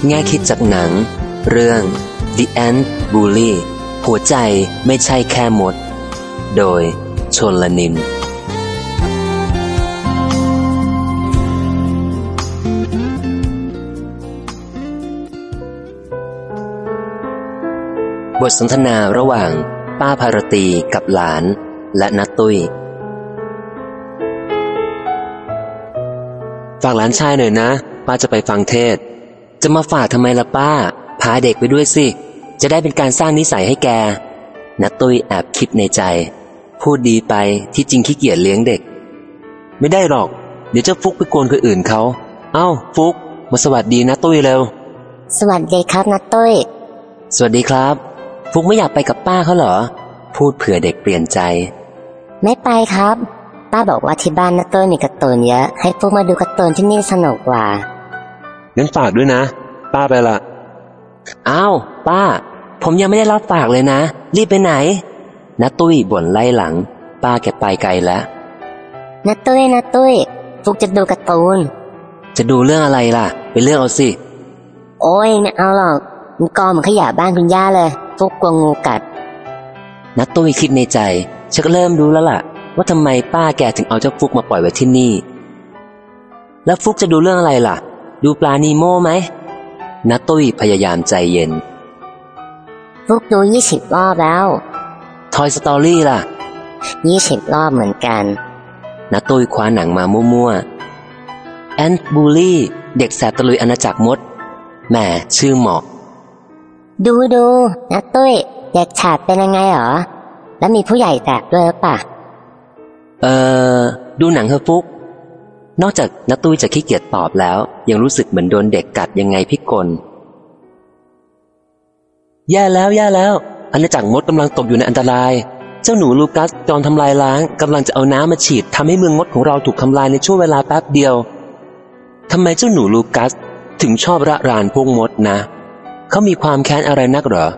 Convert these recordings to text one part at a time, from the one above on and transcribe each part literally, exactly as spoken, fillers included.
แง่คิดจากหนังเรื่อง The Ant Bully หัวใจไม่ใช่แค่มดโดยชลนินบทสนทนาระหว่างป้าภารตีกับหลานและณตุ้ยฝากหลานชายหน่อยนะป้าจะไปฟังเทศจะมาฝากทำไมล่ะป้าพาเด็กไปด้วยสิจะได้เป็นการสร้างนิสัยให้แกณตุ้ยแอบคิดในใจพูดดีไปที่จริงขี้เกียจเลี้ยงเด็กไม่ได้หรอกเดี๋ยวจะฟุกไปโกนคนอื่นเขาเอ้าฟุกมาสวัสดีณตุ้ยเร็วสวัสดีครับณตุ้ยสวัสดีครับฟุกไม่อยากไปกับป้าเขาเหรอพูดเผื่อเด็กเปลี่ยนใจไม่ไปครับป้าบอกว่าที่บ้านณตุ้ยมีการ์ตูนเยอะให้ฟุกมาดูการ์ตูนที่นี่สนุกกว่างั้นฝากด้วยนะป้าไปละอ้าวป้าผมยังไม่ได้รับฝากเลยนะรีบไปไหนณตุ้ยบ่นไล่หลังป้าแกไปไกลแล้วณตุ้ยณตุ้ยฟุกจะดูการ์ตูนจะดูเรื่องอะไรล่ะไปเลือกเอาสิโอ้ยไม่เอาหรอกมันกองเหมือนขยะบ้านคุณย่าเลยฟุกกลัวงูกัดณตุ้ยคิดในใจฉันก็เริ่มรู้แล้วล่ะว่าทำไมป้าแกถึงเอาเจ้าฟุกมาปล่อยไว้ที่นี่แล้วฟุกจะดูเรื่องอะไรล่ะดูปลานีโม่ไหมณตุ้ยพยายามใจเย็นฟุกดูยี่สิบรอบแล้วทอยสตอรี่ล่ะยี่สิบรอบเหมือนกันณตุ้ยคว้าหนังมามั่วๆแอนท์บูลลี่เด็กแสบตะลุยอาณาจักรมดแหมชื่อเหมาะดูดูณตุ้ยเด็กฉาดเป็นยังไงหรอแล้วมีผู้ใหญ่แสบด้วยหรือเปล่าเออดูหนังเฮอฟุกนอกจากณตุ้ยจะขี้เกียจตอบแล้วยังรู้สึกเหมือนโดนเด็กกัดยังไงพิกลแย่แล้วแย่แล้วอาณาจักรมดกำลังตกอยู่ในอันตรายเจ้าหนูลูกัสจอมทำลายล้างกำลังจะเอาน้ำมาฉีดทำให้เมืองมดของเราถูกทำลายในช่วงเวลาแป๊บเดียวทำไมเจ้าหนูลูกัสถึงชอบระรานพวกมดนะเขามีความแค้นอะไรนักเหรอ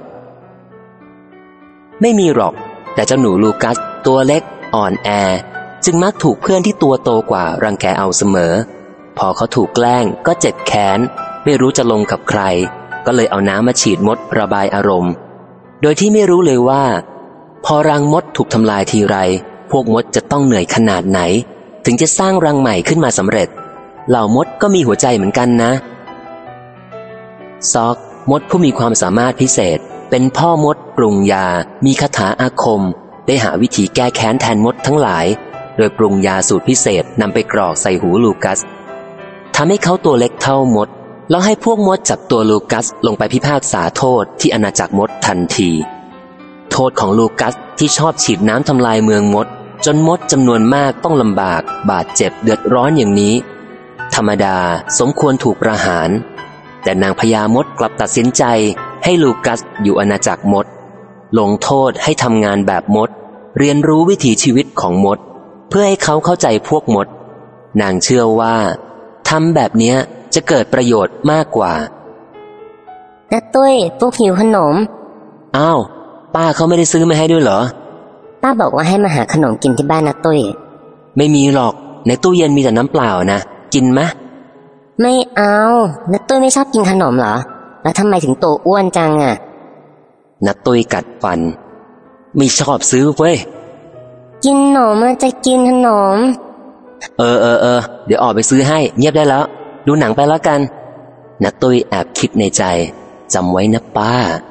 ไม่มีหรอกแต่เจ้าหนูลูกัสตัวเล็กอ่อนแอจึงมักถูกเพื่อนที่ตัวโตกว่ารังแกเอาเสมอพอเขาถูกแกล้งก็เจ็บแค้นไม่รู้จะลงกับใครก็เลยเอาน้ำมาฉีดมดระบายอารมณ์โดยที่ไม่รู้เลยว่าพอรังมดถูกทำลายทีไรพวกมดจะต้องเหนื่อยขนาดไหนถึงจะสร้างรังใหม่ขึ้นมาสำเร็จเหล่ามดก็มีหัวใจเหมือนกันนะซอกมดผู้มีความสามารถพิเศษเป็นพ่อมดปรุงยามีคาถาอาคมได้หาวิธีแก้แค้นแทนมดทั้งหลายโดยปรุงยาสูตรพิเศษนำไปกรอกใส่หูลูกัสทำให้เขาตัวเล็กเท่ามดแล้วให้พวกมดจับตัวลูกัสลงไปพิพากษาโทษที่อาณาจักรมดทันทีโทษของลูกัสที่ชอบฉีดน้ำทำลายเมืองมดจนมดจำนวนมากต้องลำบากบาดเจ็บเดือดร้อนอย่างนี้ธรรมดาสมควรถูกประหารแต่นางพญามดกลับตัดสินใจให้ลูกัสอยู่อาณาจักรมดลงโทษให้ทำงานแบบมดเรียนรู้วิถีชีวิตของมดเพื่อให้เขาเข้าใจพวกมดนางเชื่อว่าทำแบบนี้จะเกิดประโยชน์มากกว่าณตุ้ยฟุกหิวขนมอ้าวป้าเขาไม่ได้ซื้อมาให้ด้วยเหรอป้าบอกว่าให้มาหาขนมกินที่บ้านณตุ้ยไม่มีหรอกในตู้เย็นมีแต่น้ำเปล่านะกินมะไม่เอาณตุ้ยไม่ชอบกินขนมเหรอแล้วทำไมถึงโตอ้วนจังอ่ะณตุ้ยกัดฟันไม่ชอบซื้อเว้ยกินขนมจะกินขนมเออเออเออเดี๋ยวออกไปซื้อให้เงียบได้แล้วดูหนังไปแล้วกันณตุ้ยแอบคิดในใจจำไว้นะป้า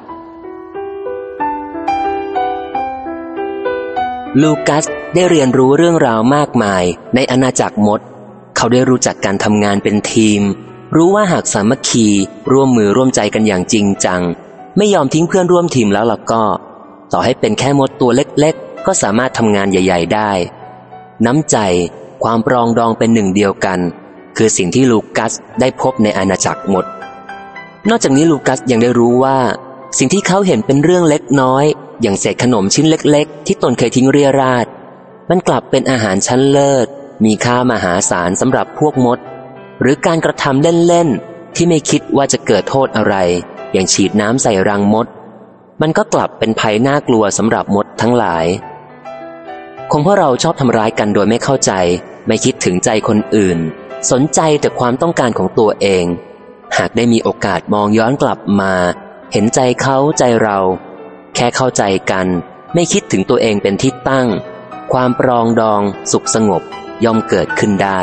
ลูกัสได้เรียนรู้เรื่องราวมากมายในอาณาจักรมดเขาได้รู้จักการทำงานเป็นทีมรู้ว่าหากสามัคคีร่วมมือร่วมใจกันอย่างจริงจังไม่ยอมทิ้งเพื่อนร่วมทีมแล้วล่ะก็ต่อให้เป็นแค่มดตัวเล็กๆก็สามารถทำงานใหญ่ๆได้น้ำใจความปรองดองเป็นหนึ่งเดียวกันคือสิ่งที่ลูกัสได้พบในอาณาจักรมดนอกจากนี้ลูกัสยังได้รู้ว่าสิ่งที่เขาเห็นเป็นเรื่องเล็กน้อยอย่างเศษขนมชิ้นเล็กๆที่ตนเคยทิ้งเรี่ยราดมันกลับเป็นอาหารชั้นเลิศมีค่ามหาศาลสำหรับพวกมดหรือการกระทำเล่นๆที่ไม่คิดว่าจะเกิดโทษอะไรอย่างฉีดน้ำใส่รังมดมันก็กลับเป็นภัยน่ากลัวสำหรับมดทั้งหลายคงเพราะเราชอบทำร้ายกันโดยไม่เข้าใจไม่คิดถึงใจคนอื่นสนใจแต่ความต้องการของตัวเองหากได้มีโอกาสมองย้อนกลับมา เห็นใจเขาใจเรา แค่เข้าใจกันไม่คิดถึงตัวเองเป็นที่ตั้งความปรองดองสุขสงบย่อมเกิดขึ้นได้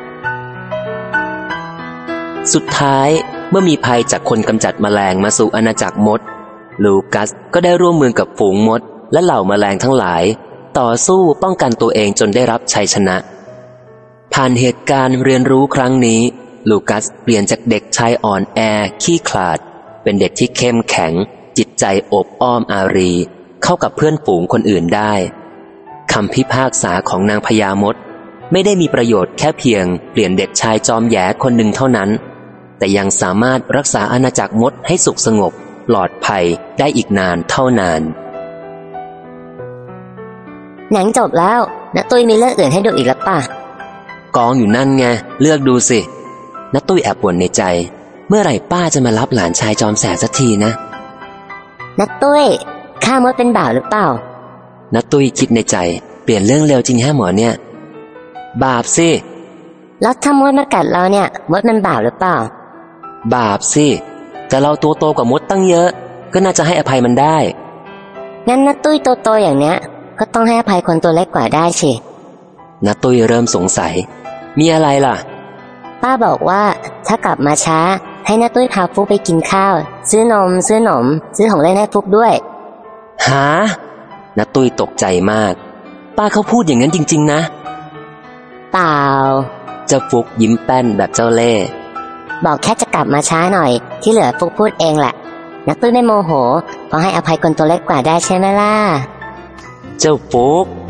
สุดท้ายเมื่อมีภัยจากคนกำจัดแมลงมาสู่อาณาจักรมดลูกัสก็ได้ร่วมมือกับฝูงมดและเหล่าแมลงทั้งหลายต่อสู้ป้องกันตัวเองจนได้รับชัยชนะผ่านเหตุการณ์เรียนรู้ครั้งนี้ลูกัสเปลี่ยนจากเด็กชายอ่อนแอขี้ขลาดเป็นเด็กที่เข้มแข็งจิตใจอบอ้อมอารีเข้ากับเพื่อนฝูงคนอื่นได้คำพิพากษาของนางพญามดไม่ได้มีประโยชน์แค่เพียงเปลี่ยนเด็กชายจอมแย่คนหนึ่งเท่านั้นแต่ยังสามารถรักษาอาณาจักรมดให้สุขสงบปลอดภัยได้อีกนานเท่านานหนังจบแล้วนะตุ้ยมีเรื่องอื่นให้ดูอีกแล้วป่ะกองอยู่นั่นไงเลือกดูสิน้าตุ้ยแอบบ่นในใจเมื่อไหร่ป้าจะมารับหลานชายจอมแสบสักทีนะนะตุ้ยข้ามดเป็นบ่าวหรือเปล่าน้าตุ้ยคิดในใจเปลี่ยนเรื่องเร็วจริงแฮะหมอเนี่ยบาปสิแล้วถ้ามดมากัดเราเนี่ยมดมันบาปหรือเปล่าบาปสิแต่เราตัวโตกว่ามดตั้งเยอะก็น่าจะให้อภัยมันได้งั้นนะตุ้ยโตโตอย่างเนี้ยก็ต้องให้อภัยคนตัวเล็กกว่าได้สินะตุ้ยเริ่มสงสัยมีอะไรล่ะป้าบอกว่าถ้ากลับมาช้าให้นะตุ้ยพาฟุกไปกินข้าวซื้อนมซื้อหนมซื้อของเล่นให้ฟุกด้วยหานะตุ้ยตกใจมากป้าเขาพูดอย่างนั้นจริงๆนะเปล่าเจ้าฟุกยิ้มแป้นแบบเจ้าเล่ห์บอกแค่จะกลับมาช้าหน่อยที่เหลือฟุกพูดเองแหละนะตุ้ยไม่โมโหเพราะให้อภัยคนตัวเล็กกว่าได้ใช่ไหมล่ะเจ้าฟุก